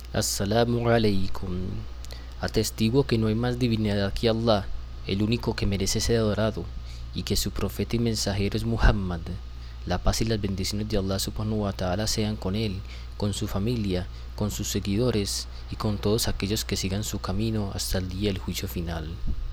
Assalamu alaikum. Atestiguo que no hay más divinidad que Allah, el único que merece ser adorado, y que su profeta y mensajero es Muhammad. La paz y las bendiciones de Allah subhanahu wa ta'ala sean con él, con su familia, con sus seguidores y con todos aquellos que sigan su camino hasta el día del juicio final.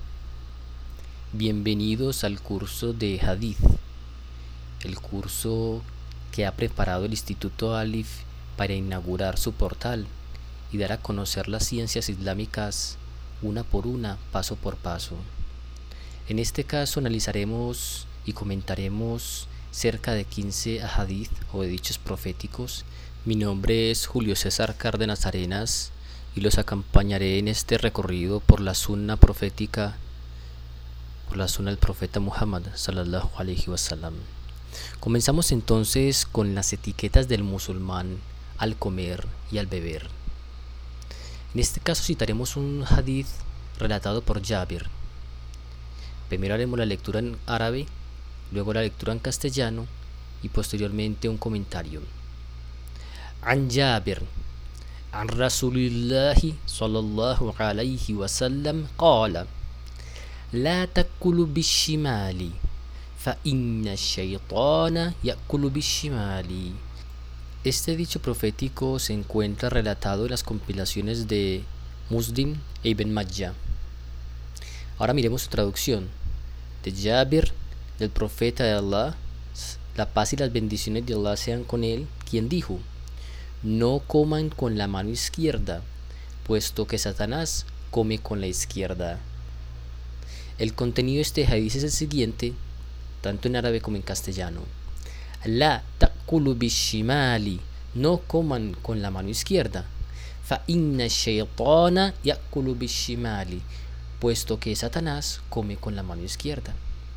Bienvenidos al curso de Hadith, el curso que ha preparado el Instituto Alif para inaugurar su portal y dar a conocer las ciencias islámicas una por una, paso por paso. En este caso analizaremos y comentaremos cerca de 15 hadith o de dichos proféticos. Mi nombre es Julio César Cárdenas Arenas y los acompañaré en este recorrido por la sunna profética, por la sunna del profeta Muhammad sallallahu alaihi wasallam. Comenzamos entonces con las etiquetas del musulmán al comer y al beber. En este caso citaremos un hadith relatado por Jabir. Primero haremos la lectura en árabe, luego la lectura en castellano y posteriormente un comentario. An Jabir, an Rasulillahi sallallahu alayhi wa sallam, qala: La takulu bishimali, fa inna shaytana yakulu bishimali. Este dicho profético se encuentra relatado en las compilaciones de Muslim e Ibn Majah. Ahora miremos su traducción. De Jabir, del profeta de Allah, la paz y las bendiciones de Allah sean con él, quien dijo: No coman con la mano izquierda, puesto que Satanás come con la izquierda. El contenido de este hadith es el siguiente, tanto en árabe como en castellano. La ta'kulu bishimali, no coman con la mano izquierda. Fa inna shaytana ya'kulu bishimali, puesto que Satanás come con la mano izquierda.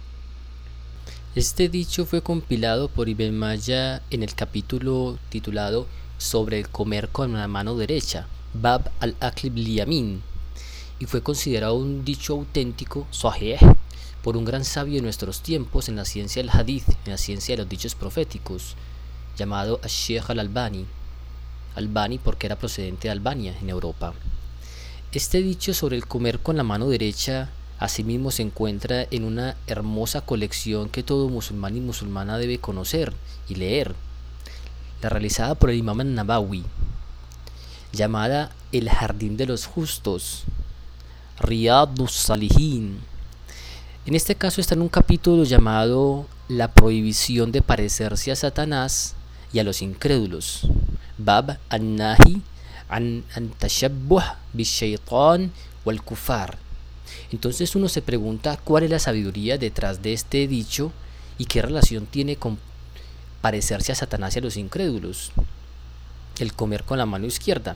Este dicho fue compilado por Ibn Majah en el capítulo titulado Sobre el comer con la mano derecha, Bab al-Akli bil-Yamin, y fue considerado un dicho auténtico, sahih, por un gran sabio de nuestros tiempos en la ciencia del hadith, en la ciencia de los dichos proféticos, llamado Sheikh al-Albani, Albani porque era procedente de Albania, en Europa. Este dicho sobre el comer con la mano derecha asimismo se encuentra en una hermosa colección que todo musulmán y musulmana debe conocer y leer, la realizada por el Imam al-Nawawi, llamada El Jardín de los Justos, Riyadus Salihin. En este caso está en un capítulo llamado La prohibición de parecerse a Satanás y a los incrédulos, Bab an-Nahi an tashabbuh bish-shaytan wal kufar. Entonces uno se pregunta cuál es la sabiduría detrás de este dicho y qué relación tiene con parecerse a Satanás y a los incrédulos, el comer con la mano izquierda.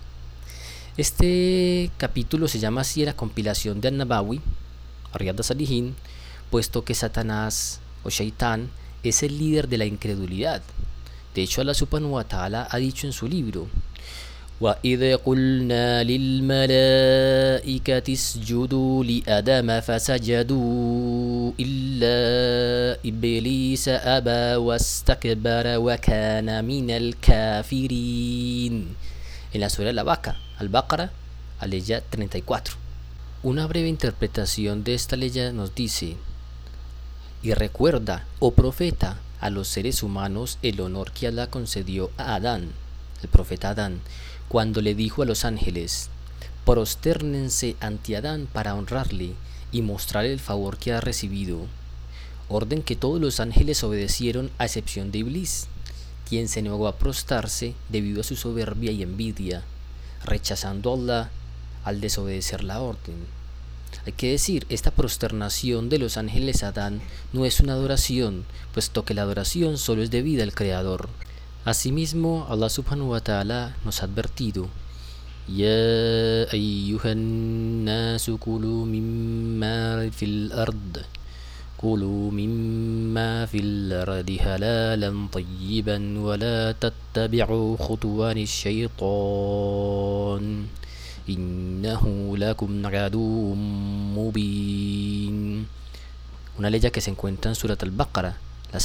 Este capítulo se llama así la compilación de An-Nawawi, Riyad Salihin, puesto que Satanás o Shaitán es el líder de la incredulidad. De hecho, Allah subhanahu wa ta'ala ha dicho en su libro: وَإِذْ قُلْنَا لِلْمَلَائِكَةِ اسْجُدُوا لِآدَمَ فَسَجَدُوا إِلَّا إِبْلِيسَ أَبَى وَاسْتَكْبَرَ وَكَانَ مِنَ الْكَافِرِينَ. En la sura de la Vaca, Al-Baqara, aleya 34. Una breve interpretación de esta ley nos dice: y recuerda, oh profeta, a los seres humanos el honor que Allah concedió a Adán, el profeta Adán, cuando le dijo a los ángeles: prostérnense ante Adán para honrarle y mostrarle el favor que ha recibido. Orden que todos los ángeles obedecieron a excepción de Iblis, quien se negó a prostrarse debido a su soberbia y envidia, rechazando a Allah al desobedecer la orden. Hay que decir, esta prosternación de los ángeles a Adán no es una adoración, puesto que la adoración solo es debida al Creador. Asimismo, Allah subhanahu wa ta'ala nos ha advertido: Ya ayyuhan nasu kulu mimma fil ard, kulu mimma fil ardi halalan tayyiban wa la tattabi'u khutuwani shaytan innahu lakum aduwwun mubin. Una ley que se encuentra en Surat al-Baqara, la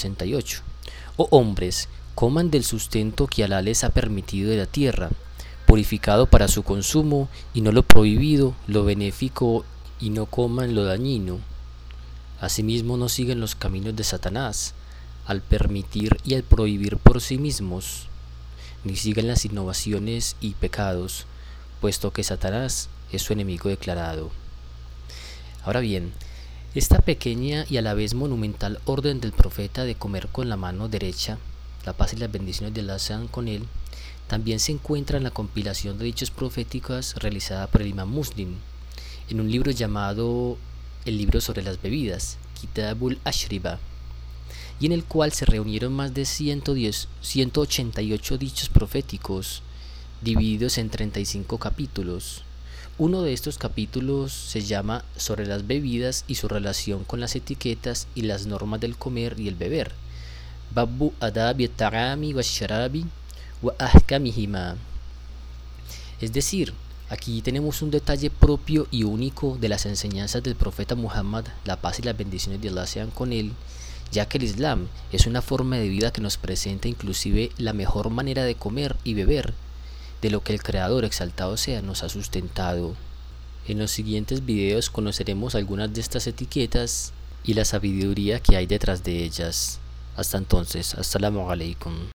168. Oh hombres, coman del sustento que Alá les ha permitido de la tierra, purificado para su consumo, y no lo prohibido, lo benéfico, y no coman lo dañino. Asimismo, no siguen los caminos de Satanás, al permitir y al prohibir por sí mismos, ni siguen las innovaciones y pecados, puesto que Satanás es su enemigo declarado. Ahora bien, esta pequeña y a la vez monumental orden del profeta de comer con la mano derecha, la paz y las bendiciones de Allah sean con él, también se encuentra en la compilación de dichos proféticas realizada por el imam Muslim, en un libro llamado el libro sobre las bebidas, Kitabul Ashriba, y en el cual se reunieron más de 188 dichos proféticos, divididos en 35 capítulos. Uno de estos capítulos se llama sobre las bebidas y su relación con las etiquetas y las normas del comer y el beber, Babu Adabi Tarami wa Sharabi wa Ahkamihima. Es decir, aquí tenemos un detalle propio y único de las enseñanzas del profeta Muhammad, la paz y las bendiciones de Allah sean con él, ya que el Islam es una forma de vida que nos presenta inclusive la mejor manera de comer y beber, de lo que el Creador exaltado sea nos ha sustentado. En los siguientes videos conoceremos algunas de estas etiquetas y la sabiduría que hay detrás de ellas. Hasta entonces, assalamu alaikum.